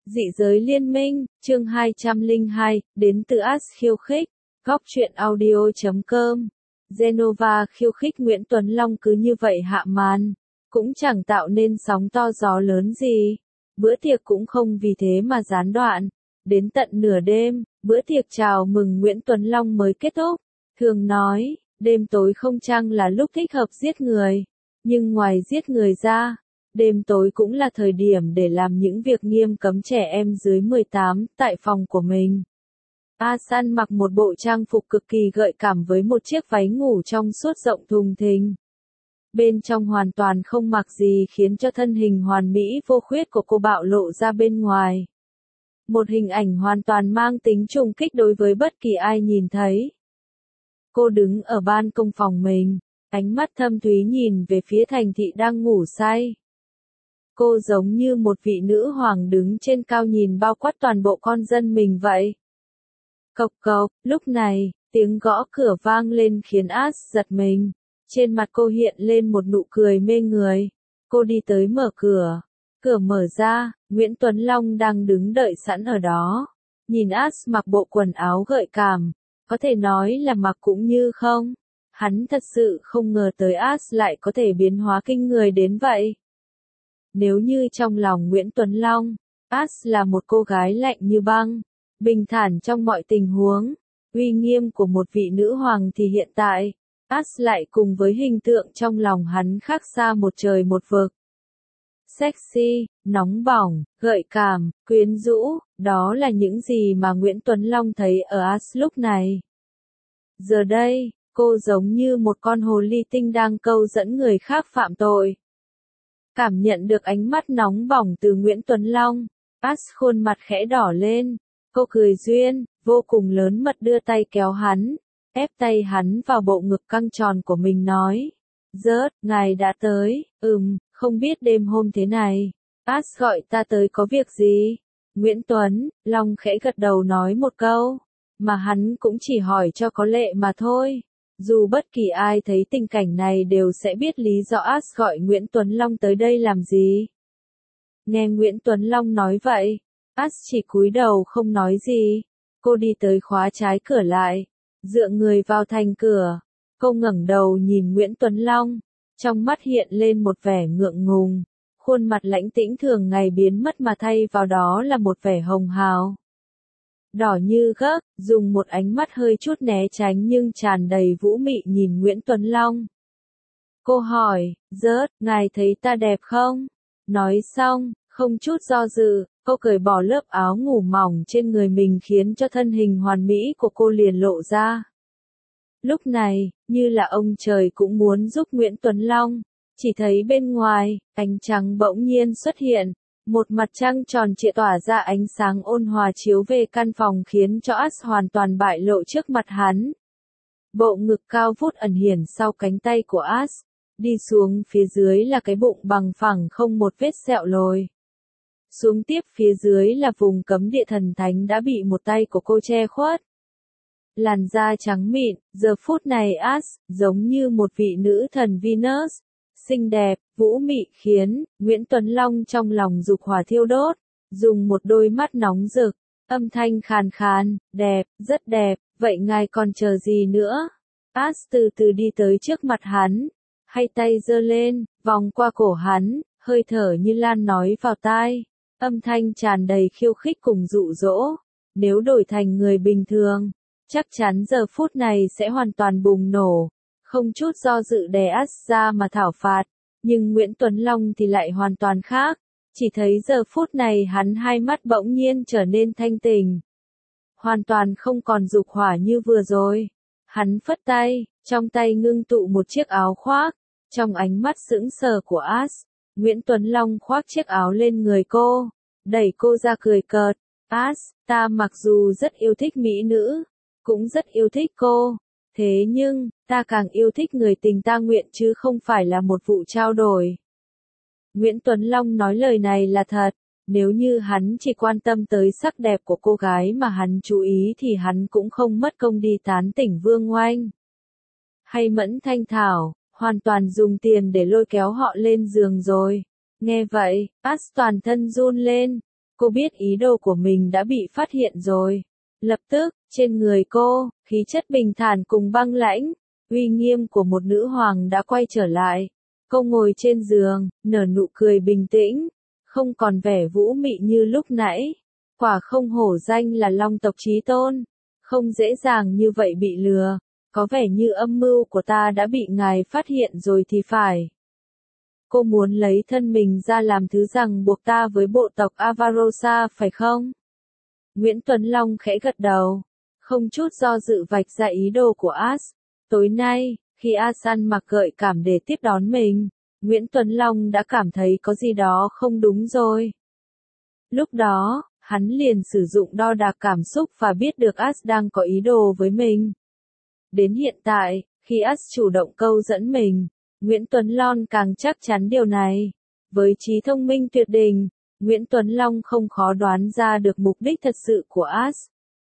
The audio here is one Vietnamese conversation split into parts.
Dị giới liên minh, chương 202, đến từ As khiêu khích, góc truyện audio.com. Genova khiêu khích Nguyễn Tuấn Long cứ như vậy hạ màn, cũng chẳng tạo nên sóng to gió lớn gì. Bữa tiệc cũng không vì thế mà gián đoạn. Đến tận nửa đêm, bữa tiệc chào mừng Nguyễn Tuấn Long mới kết thúc. Thường nói, đêm tối không chăng là lúc thích hợp giết người. Nhưng ngoài giết người ra, đêm tối cũng là thời điểm để làm những việc nghiêm cấm trẻ em dưới 18 tại phòng của mình. Asan mặc một bộ trang phục cực kỳ gợi cảm với một chiếc váy ngủ trong suốt rộng thùng thình. Bên trong hoàn toàn không mặc gì khiến cho thân hình hoàn mỹ vô khuyết của cô bạo lộ ra bên ngoài. Một hình ảnh hoàn toàn mang tính trùng kích đối với bất kỳ ai nhìn thấy. Cô đứng ở ban công phòng mình, ánh mắt thâm thúy nhìn về phía thành thị đang ngủ say. Cô giống như một vị nữ hoàng đứng trên cao nhìn bao quát toàn bộ con dân mình vậy. Cộc cộc, lúc này, tiếng gõ cửa vang lên khiến As giật mình. Trên mặt cô hiện lên một nụ cười mê người. Cô đi tới mở cửa. Cửa mở ra, Nguyễn Tuấn Long đang đứng đợi sẵn ở đó. Nhìn As mặc bộ quần áo gợi cảm, có thể nói là mặc cũng như không. Hắn thật sự không ngờ tới As lại có thể biến hóa kinh người đến vậy. Nếu như trong lòng Nguyễn Tuấn Long, As là một cô gái lạnh như băng, bình thản trong mọi tình huống, uy nghiêm của một vị nữ hoàng thì hiện tại, As lại cùng với hình tượng trong lòng hắn khác xa một trời một vực. Sexy, nóng bỏng, gợi cảm, quyến rũ, đó là những gì mà Nguyễn Tuấn Long thấy ở As lúc này. Giờ đây, cô giống như một con hồ ly tinh đang câu dẫn người khác phạm tội. Cảm nhận được ánh mắt nóng bỏng từ Nguyễn Tuấn Long, As khuôn mặt khẽ đỏ lên. Cô cười duyên, vô cùng lớn mật đưa tay kéo hắn, ép tay hắn vào bộ ngực căng tròn của mình nói. Rớt, ngài đã tới, không biết đêm hôm thế này, As gọi ta tới có việc gì? Nguyễn Tuấn Long khẽ gật đầu nói một câu, mà hắn cũng chỉ hỏi cho có lệ mà thôi. Dù bất kỳ ai thấy tình cảnh này đều sẽ biết lý do As gọi Nguyễn Tuấn Long tới đây làm gì. Nghe Nguyễn Tuấn Long nói vậy, As chỉ cúi đầu không nói gì. Cô đi tới khóa trái cửa lại, dựa người vào thành cửa. Cô ngẩng đầu nhìn Nguyễn Tuấn Long, trong mắt hiện lên một vẻ ngượng ngùng. Khuôn mặt lãnh tĩnh thường ngày biến mất mà thay vào đó là một vẻ hồng hào. Đỏ như gấc, dùng một ánh mắt hơi chút né tránh nhưng tràn đầy vũ mị nhìn Nguyễn Tuấn Long. Cô hỏi, Rớt, ngài thấy ta đẹp không? Nói xong, không chút do dự, cô cởi bỏ lớp áo ngủ mỏng trên người mình khiến cho thân hình hoàn mỹ của cô liền lộ ra. Lúc này, như là ông trời cũng muốn giúp Nguyễn Tuấn Long, chỉ thấy bên ngoài, ánh trăng bỗng nhiên xuất hiện. Một mặt trăng tròn trịa tỏa ra ánh sáng ôn hòa chiếu về căn phòng khiến cho As hoàn toàn bại lộ trước mặt hắn. Bộ ngực cao vút ẩn hiển sau cánh tay của As, đi xuống phía dưới là cái bụng bằng phẳng không một vết sẹo lồi. Xuống tiếp phía dưới là vùng cấm địa thần thánh đã bị một tay của cô che khuất. Làn da trắng mịn, giờ phút này As, giống như một vị nữ thần Venus. Xinh đẹp, vũ mị khiến Nguyễn Tuấn Long trong lòng dục hỏa thiêu đốt, dùng một đôi mắt nóng rực, âm thanh khàn khàn, đẹp, rất đẹp, vậy ngài còn chờ gì nữa? As từ từ đi tới trước mặt hắn, hai tay giơ lên, vòng qua cổ hắn, hơi thở như lan nói vào tai, âm thanh tràn đầy khiêu khích cùng dụ dỗ. Nếu đổi thành người bình thường, chắc chắn giờ phút này sẽ hoàn toàn bùng nổ. Không chút do dự đè As ra mà thảo phạt, nhưng Nguyễn Tuấn Long thì lại hoàn toàn khác, chỉ thấy giờ phút này hắn hai mắt bỗng nhiên trở nên thanh tỉnh. Hoàn toàn không còn dục hỏa như vừa rồi. Hắn phất tay, trong tay ngưng tụ một chiếc áo khoác, trong ánh mắt sững sờ của As, Nguyễn Tuấn Long khoác chiếc áo lên người cô, đẩy cô ra cười cợt. As, ta mặc dù rất yêu thích mỹ nữ, cũng rất yêu thích cô. Thế nhưng, ta càng yêu thích người tình ta nguyện chứ không phải là một vụ trao đổi. Nguyễn Tuấn Long nói lời này là thật, nếu như hắn chỉ quan tâm tới sắc đẹp của cô gái mà hắn chú ý thì hắn cũng không mất công đi tán tỉnh Vương Oanh. Hay Mẫn Thanh Thảo, hoàn toàn dùng tiền để lôi kéo họ lên giường rồi. Nghe vậy, As toàn thân run lên. Cô biết ý đồ của mình đã bị phát hiện rồi. Lập tức, trên người cô, khí chất bình thản cùng băng lãnh, uy nghiêm của một nữ hoàng đã quay trở lại. Cô ngồi trên giường, nở nụ cười bình tĩnh, không còn vẻ vũ mị như lúc nãy. Quả không hổ danh là Long tộc chí tôn, không dễ dàng như vậy bị lừa, có vẻ như âm mưu của ta đã bị ngài phát hiện rồi thì phải. Cô muốn lấy thân mình ra làm thứ ràng buộc ta với bộ tộc Avarosa phải không? Nguyễn Tuấn Long khẽ gật đầu, không chút do dự vạch ra ý đồ của As. Tối nay, khi Asan mặc gợi cảm để tiếp đón mình, Nguyễn Tuấn Long đã cảm thấy có gì đó không đúng rồi. Lúc đó, hắn liền sử dụng đo đạc cảm xúc và biết được As đang có ý đồ với mình. Đến hiện tại, khi As chủ động câu dẫn mình, Nguyễn Tuấn Long càng chắc chắn điều này. Với trí thông minh tuyệt đỉnh, Nguyễn Tuấn Long không khó đoán ra được mục đích thật sự của As.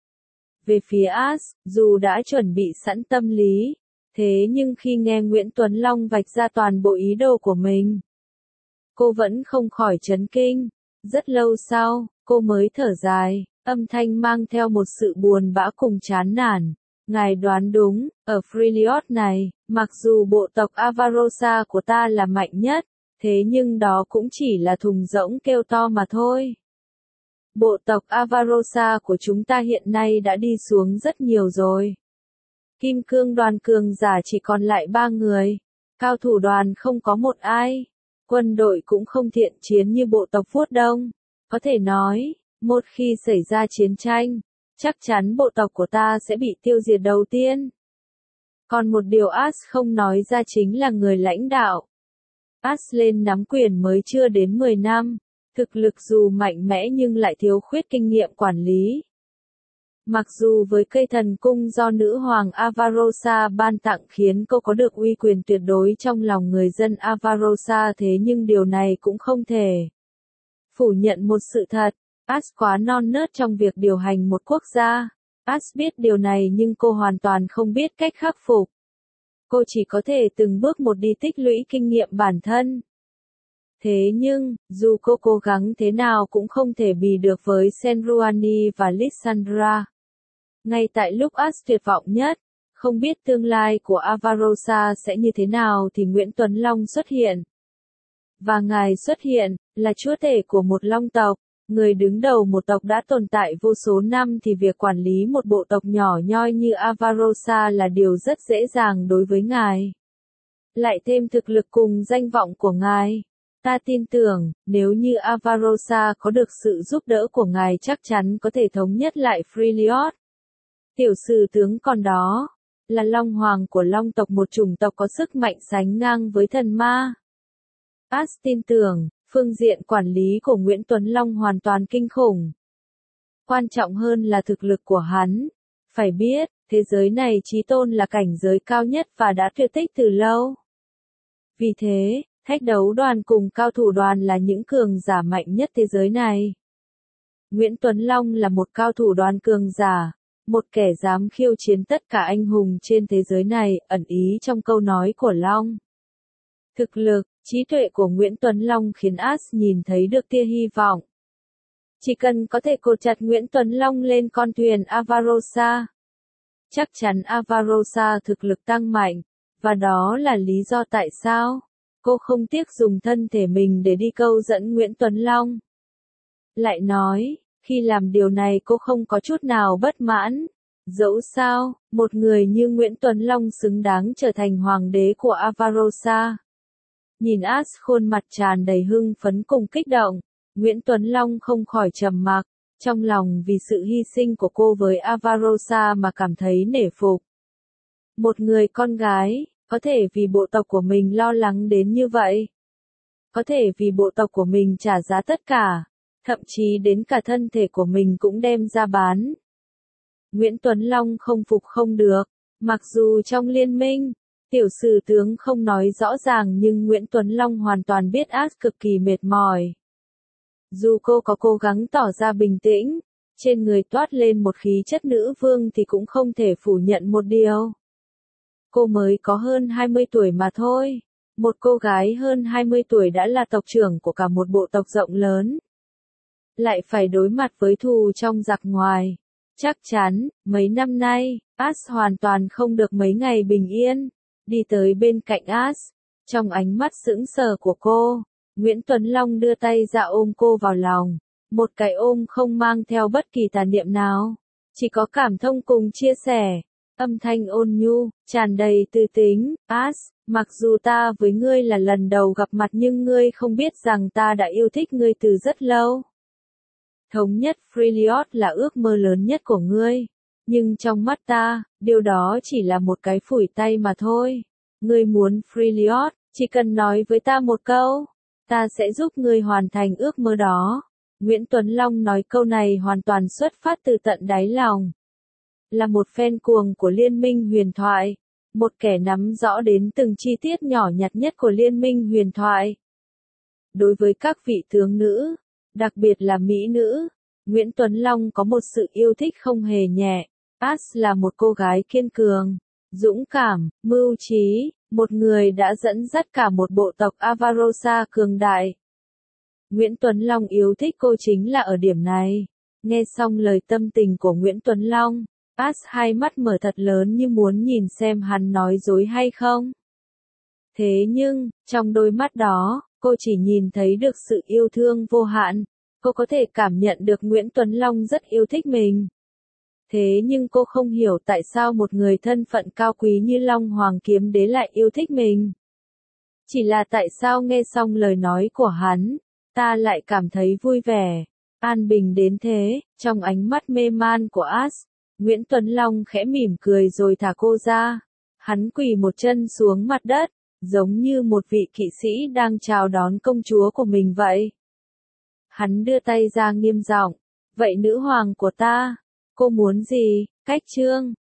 Về phía As, dù đã chuẩn bị sẵn tâm lý, thế nhưng khi nghe Nguyễn Tuấn Long vạch ra toàn bộ ý đồ của mình, cô vẫn không khỏi chấn kinh. Rất lâu sau, cô mới thở dài, âm thanh mang theo một sự buồn bã cùng chán nản. Ngài đoán đúng, ở Freljord này, mặc dù bộ tộc Avarosa của ta là mạnh nhất, thế nhưng đó cũng chỉ là thùng rỗng kêu to mà thôi. Bộ tộc Avarosa của chúng ta hiện nay đã đi xuống rất nhiều rồi. Kim cương đoàn cường giả chỉ còn lại 3 người, cao thủ đoàn không có một ai, quân đội cũng không thiện chiến như bộ tộc Vuốt Đông. Có thể nói, một khi xảy ra chiến tranh, chắc chắn bộ tộc của ta sẽ bị tiêu diệt đầu tiên. Còn một điều As không nói ra chính là người lãnh đạo. As lên nắm quyền mới chưa đến 10 năm, thực lực dù mạnh mẽ nhưng lại thiếu khuyết kinh nghiệm quản lý. Mặc dù với cây thần cung do nữ hoàng Avarosa ban tặng khiến cô có được uy quyền tuyệt đối trong lòng người dân Avarosa, thế nhưng điều này cũng không thể phủ nhận một sự thật. As quá non nớt trong việc điều hành một quốc gia. As biết điều này nhưng cô hoàn toàn không biết cách khắc phục. Cô chỉ có thể từng bước một đi tích lũy kinh nghiệm bản thân. Thế nhưng, dù cô cố gắng thế nào cũng không thể bì được với Senruani và Lysandra. Ngay tại lúc As tuyệt vọng nhất, không biết tương lai của Avarosa sẽ như thế nào thì Nguyễn Tuấn Long xuất hiện. Và ngài xuất hiện, là chúa tể của một long tộc, người đứng đầu một tộc đã tồn tại vô số năm, thì việc quản lý một bộ tộc nhỏ nhoi như Avarosa là điều rất dễ dàng đối với ngài. Lại thêm thực lực cùng danh vọng của ngài. Ta tin tưởng, nếu như Avarosa có được sự giúp đỡ của ngài chắc chắn có thể thống nhất lại Freljord. Tiểu sử tướng còn đó, là Long Hoàng của Long tộc, một chủng tộc có sức mạnh sánh ngang với thần ma. As tin tưởng, phương diện quản lý của Nguyễn Tuấn Long hoàn toàn kinh khủng. Quan trọng hơn là thực lực của hắn. Phải biết, thế giới này chí tôn là cảnh giới cao nhất và đã tuyệt tích từ lâu. Vì thế, thách đấu đoàn cùng cao thủ đoàn là những cường giả mạnh nhất thế giới này. Nguyễn Tuấn Long là một cao thủ đoàn cường giả, một kẻ dám khiêu chiến tất cả anh hùng trên thế giới này, ẩn ý trong câu nói của Long. Thực lực, trí tuệ của Nguyễn Tuấn Long khiến As nhìn thấy được tia hy vọng. Chỉ cần có thể cột chặt Nguyễn Tuấn Long lên con thuyền Avarosa, chắc chắn Avarosa thực lực tăng mạnh, và đó là lý do tại sao cô không tiếc dùng thân thể mình để đi câu dẫn Nguyễn Tuấn Long. Lại nói, khi làm điều này cô không có chút nào bất mãn. Dẫu sao, một người như Nguyễn Tuấn Long xứng đáng trở thành hoàng đế của Avarosa. Nhìn As khuôn mặt tràn đầy hưng phấn cùng kích động, Nguyễn Tuấn Long không khỏi trầm mặc, trong lòng vì sự hy sinh của cô với Avarosa mà cảm thấy nể phục. Một người con gái, có thể vì bộ tộc của mình lo lắng đến như vậy. Có thể vì bộ tộc của mình trả giá tất cả, thậm chí đến cả thân thể của mình cũng đem ra bán. Nguyễn Tuấn Long không phục không được, mặc dù trong liên minh, tiểu sử tướng không nói rõ ràng nhưng Nguyễn Tuấn Long hoàn toàn biết As cực kỳ mệt mỏi. Dù cô có cố gắng tỏ ra bình tĩnh, trên người toát lên một khí chất nữ vương thì cũng không thể phủ nhận một điều. Cô mới có hơn 20 tuổi mà thôi. Một cô gái hơn 20 tuổi đã là tộc trưởng của cả một bộ tộc rộng lớn. lại phải đối mặt với thù trong giặc ngoài. Chắc chắn, mấy năm nay, As hoàn toàn không được mấy ngày bình yên. Đi tới bên cạnh As, trong ánh mắt sững sờ của cô, Nguyễn Tuấn Long đưa tay ra ôm cô vào lòng. Một cái ôm không mang theo bất kỳ tà niệm nào, chỉ có cảm thông cùng chia sẻ. Âm thanh ôn nhu, tràn đầy tư tính. As, mặc dù ta với ngươi là lần đầu gặp mặt nhưng ngươi không biết rằng ta đã yêu thích ngươi từ rất lâu. Thống nhất Freljord là ước mơ lớn nhất của ngươi. Nhưng trong mắt ta, điều đó chỉ là một cái phủi tay mà thôi. Ngươi muốn Freljord, chỉ cần nói với ta một câu, ta sẽ giúp ngươi hoàn thành ước mơ đó. Nguyễn Tuấn Long nói câu này hoàn toàn xuất phát từ tận đáy lòng. Là một fan cuồng của Liên minh huyền thoại, một kẻ nắm rõ đến từng chi tiết nhỏ nhặt nhất của Liên minh huyền thoại. Đối với các vị tướng nữ, đặc biệt là mỹ nữ, Nguyễn Tuấn Long có một sự yêu thích không hề nhẹ. As là một cô gái kiên cường, dũng cảm, mưu trí, một người đã dẫn dắt cả một bộ tộc Avarosa cường đại. Nguyễn Tuấn Long yêu thích cô chính là ở điểm này. Nghe xong lời tâm tình của Nguyễn Tuấn Long, As hai mắt mở thật lớn như muốn nhìn xem hắn nói dối hay không. Thế nhưng, trong đôi mắt đó, cô chỉ nhìn thấy được sự yêu thương vô hạn. Cô có thể cảm nhận được Nguyễn Tuấn Long rất yêu thích mình. Thế nhưng cô không hiểu tại sao một người thân phận cao quý như Long Hoàng Kiếm Đế lại yêu thích mình. Chỉ là tại sao nghe xong lời nói của hắn, ta lại cảm thấy vui vẻ, an bình đến thế. Trong ánh mắt mê man của As, Nguyễn Tuấn Long khẽ mỉm cười rồi thả cô ra. Hắn quỳ một chân xuống mặt đất, giống như một vị kỵ sĩ đang chào đón công chúa của mình vậy. Hắn đưa tay ra nghiêm giọng, vậy nữ hoàng của ta, cô muốn gì? Cách chương